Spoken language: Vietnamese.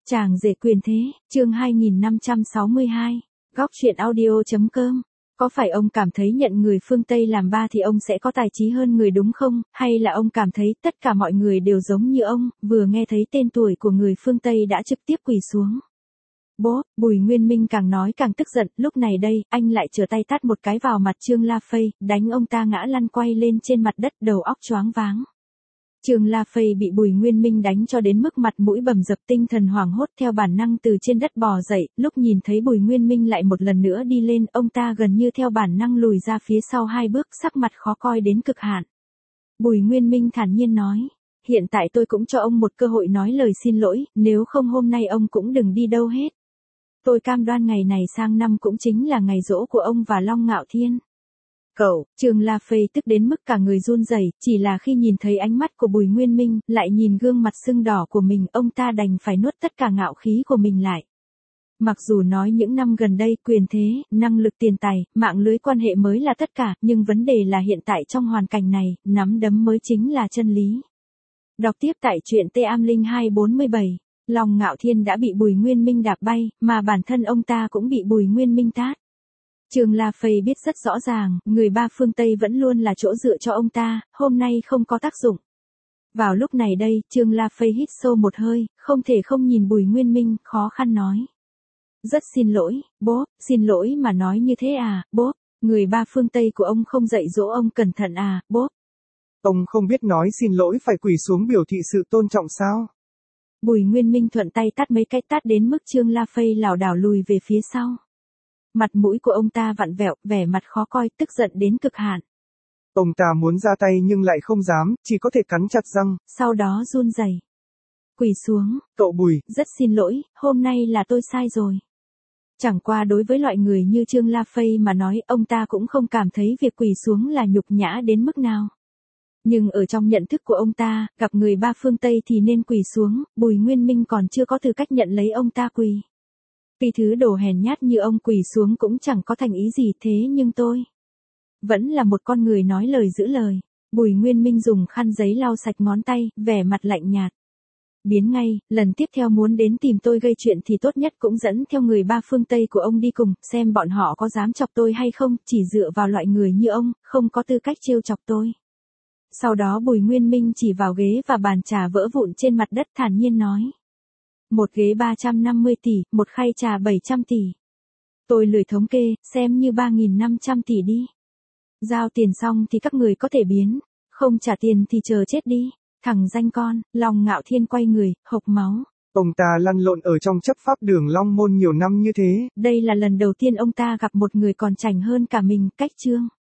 Chàng rể quyền thế, chương 2562, góc truyện audio.com. Có phải ông cảm thấy nhận người phương Tây làm ba thì ông sẽ có tài trí hơn người đúng không, hay là ông cảm thấy tất cả mọi người đều giống như ông, vừa nghe thấy tên tuổi của người phương Tây đã trực tiếp quỳ xuống. Bố, Bùi Nguyên Minh càng nói càng tức giận, lúc này đây, anh lại trở tay tát một cái vào mặt Trương La Phây, đánh ông ta ngã lăn quay lên trên mặt đất, đầu óc choáng váng. Trương La Phây bị Bùi Nguyên Minh đánh cho đến mức mặt mũi bầm dập, tinh thần hoảng hốt, theo bản năng từ trên đất bò dậy, lúc nhìn thấy Bùi Nguyên Minh lại một lần nữa đi lên, ông ta gần như theo bản năng lùi ra phía sau 2 bước, sắc mặt khó coi đến cực hạn. Bùi Nguyên Minh thản nhiên nói, hiện tại tôi cũng cho ông một cơ hội nói lời xin lỗi, nếu không hôm nay ông cũng đừng đi đâu hết. Tôi cam đoan ngày này sang năm cũng chính là ngày giỗ của ông và Long Ngạo Thiên. Cậu, Trương La Phây tức đến mức cả người run rẩy, chỉ là khi nhìn thấy ánh mắt của Bùi Nguyên Minh, lại nhìn gương mặt sưng đỏ của mình, ông ta đành phải nuốt tất cả ngạo khí của mình lại. Mặc dù nói những năm gần đây quyền thế, năng lực tiền tài, mạng lưới quan hệ mới là tất cả, nhưng vấn đề là hiện tại trong hoàn cảnh này, nắm đấm mới chính là chân lý. Đọc tiếp tại truyện T-Am0247, Long Ngạo Thiên đã bị Bùi Nguyên Minh đạp bay, mà bản thân ông ta cũng bị Bùi Nguyên Minh tát. Trương La Phây biết rất rõ ràng, người ba phương Tây vẫn luôn là chỗ dựa cho ông ta, hôm nay không có tác dụng. Vào lúc này đây, Trương La Phây hít sâu một hơi, không thể không nhìn Bùi Nguyên Minh, khó khăn nói. Rất xin lỗi, bố, xin lỗi mà nói như thế à, bố, người ba phương Tây của ông không dạy dỗ ông cẩn thận à, bố. Ông không biết nói xin lỗi phải quỳ xuống biểu thị sự tôn trọng sao? Bùi Nguyên Minh thuận tay tát mấy cái tát đến mức Trương La Phây lảo đảo lùi về phía sau. Mặt mũi của ông ta vặn vẹo, vẻ mặt khó coi, tức giận đến cực hạn. Ông ta muốn ra tay nhưng lại không dám, chỉ có thể cắn chặt răng. Sau đó run rẩy, quỳ xuống. Cậu Bùi, rất xin lỗi, hôm nay là tôi sai rồi. Chẳng qua đối với loại người như Trương La Phây mà nói, ông ta cũng không cảm thấy việc quỳ xuống là nhục nhã đến mức nào. Nhưng ở trong nhận thức của ông ta, gặp người ba phương Tây thì nên quỳ xuống, Bùi Nguyên Minh còn chưa có tư cách nhận lấy ông ta quỳ. Vì thứ đồ hèn nhát như ông quỳ xuống cũng chẳng có thành ý gì, thế nhưng tôi vẫn là một con người nói lời giữ lời. Bùi Nguyên Minh dùng khăn giấy lau sạch ngón tay, vẻ mặt lạnh nhạt. Biến ngay, lần tiếp theo muốn đến tìm tôi gây chuyện thì tốt nhất cũng dẫn theo người ba phương Tây của ông đi cùng, xem bọn họ có dám chọc tôi hay không, chỉ dựa vào loại người như ông, không có tư cách trêu chọc tôi. Sau đó Bùi Nguyên Minh chỉ vào ghế và bàn trà vỡ vụn trên mặt đất, thản nhiên nói. Một ghế 350 tỷ, một khay trà 700 tỷ. Tôi lười thống kê, xem như 3.500 tỷ đi. Giao tiền xong thì các người có thể biến, không trả tiền thì chờ chết đi. Thằng danh con, Long Ngạo Thiên quay người, hộc máu. Ông ta lăn lộn ở trong chấp pháp đường Long Môn nhiều năm như thế. Đây là lần đầu tiên ông ta gặp một người còn chảnh hơn cả mình, cách Trương